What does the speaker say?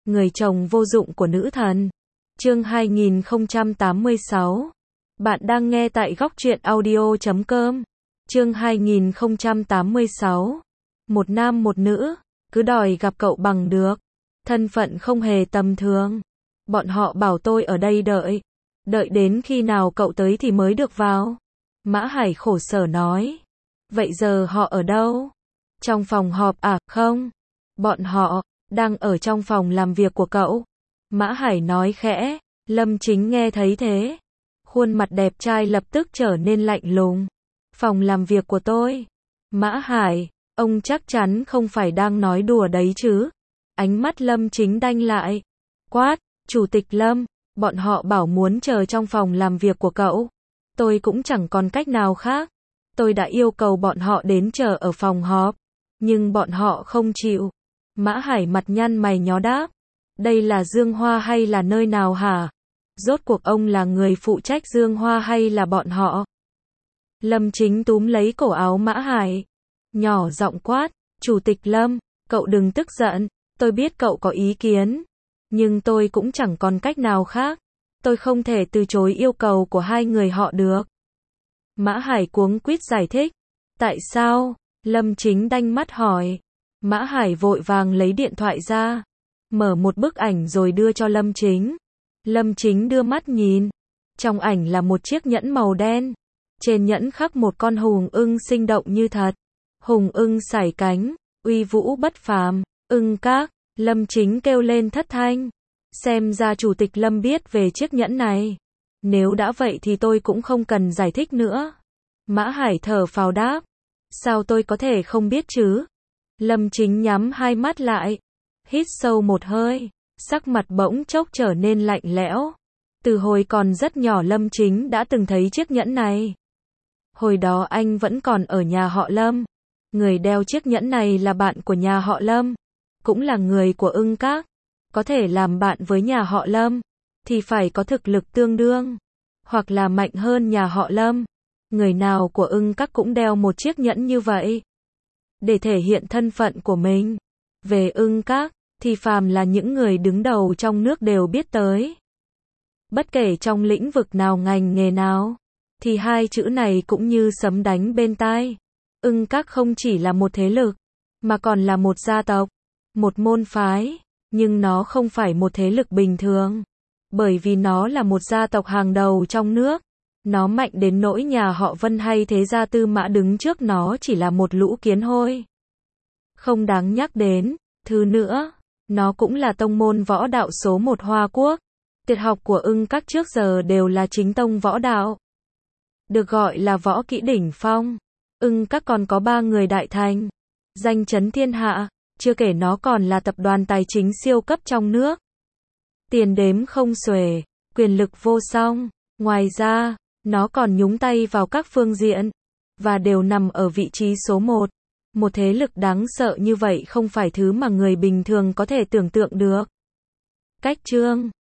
người chồng vô dụng của nữ thần. Chương 2086. Bạn đang nghe tại góc truyện audio.com. Chương 2086. Một nam một nữ, cứ đòi gặp cậu bằng được. Thân phận không hề tầm thường. Bọn họ bảo tôi ở đây đợi. Đợi đến khi nào cậu tới thì mới được vào. Mã Hải khổ sở nói. Vậy giờ họ ở đâu? Trong phòng họp à? Không. Bọn họ đang ở trong phòng làm việc của cậu. Mã Hải nói khẽ. Lâm Chính nghe thấy thế. Khuôn mặt đẹp trai lập tức trở nên lạnh lùng. Phòng làm việc của tôi. Mã Hải, ông chắc chắn không phải đang nói đùa đấy chứ? Ánh mắt Lâm Chính đanh lại. Quát, Chủ tịch Lâm, bọn họ bảo muốn chờ trong phòng làm việc của cậu. Tôi cũng chẳng còn cách nào khác. Tôi đã yêu cầu bọn họ đến chờ ở phòng họp. Nhưng bọn họ không chịu. Mã Hải mặt nhăn mày nhó đáp. Đây là Dương Hoa hay là nơi nào hả? Rốt cuộc ông là người phụ trách Dương Hoa hay là bọn họ? Lâm Chính túm lấy cổ áo Mã Hải. Nhỏ giọng quát, Chủ tịch Lâm, cậu đừng tức giận. Tôi biết cậu có ý kiến. Nhưng tôi cũng chẳng còn cách nào khác. Tôi không thể từ chối yêu cầu của hai người họ được. Mã Hải cuống quýt giải thích. Tại sao? Lâm Chính đanh mắt hỏi. Mã Hải vội vàng lấy điện thoại ra. Mở một bức ảnh rồi đưa cho Lâm Chính. Lâm Chính đưa mắt nhìn. Trong ảnh là một chiếc nhẫn màu đen. Trên nhẫn khắc một con hùng ưng sinh động như thật. Hùng ưng sải cánh, uy vũ bất phàm. Ưng các, Lâm Chính kêu lên thất thanh. Xem ra Chủ tịch Lâm biết về chiếc nhẫn này. Nếu đã vậy thì tôi cũng không cần giải thích nữa. Mã Hải thở phào đáp. Sao tôi có thể không biết chứ? Lâm Chính nhắm hai mắt lại. Hít sâu một hơi. Sắc mặt bỗng chốc trở nên lạnh lẽo. Từ hồi còn rất nhỏ Lâm Chính đã từng thấy chiếc nhẫn này. Hồi đó anh vẫn còn ở nhà họ Lâm. Người đeo chiếc nhẫn này là bạn của nhà họ Lâm. Cũng là người của Ưng Các. Có thể làm bạn với nhà họ Lâm. Thì phải có thực lực tương đương. Hoặc là mạnh hơn nhà họ Lâm. Người nào của Ưng Các cũng đeo một chiếc nhẫn như vậy. Để thể hiện thân phận của mình. Về Ưng Các, thì phàm là những người đứng đầu trong nước đều biết tới. Bất kể trong lĩnh vực nào ngành nghề nào, thì hai chữ này cũng như sấm đánh bên tai. Ưng Các không chỉ là một thế lực, mà còn là một gia tộc, một môn phái, nhưng nó không phải một thế lực bình thường. Bởi vì nó là một gia tộc hàng đầu trong nước. Nó mạnh đến nỗi nhà họ Vân hay thế gia Tư Mã đứng trước nó chỉ là một lũ kiến hôi. Không đáng nhắc đến. Thứ nữa, nó cũng là tông môn võ đạo số một Hoa Quốc. Tuyệt học của Ưng Các trước giờ đều là chính tông võ đạo. Được gọi là võ kỹ đỉnh phong. Ưng Các còn có 3 người đại thành. Danh chấn thiên hạ, chưa kể nó còn là tập đoàn tài chính siêu cấp trong nước. Tiền đếm không xuể, quyền lực vô song. Ngoài ra, nó còn nhúng tay vào các phương diện. Và đều nằm ở vị trí số 1. Một thế lực đáng sợ như vậy không phải thứ mà người bình thường có thể tưởng tượng được. Cách chương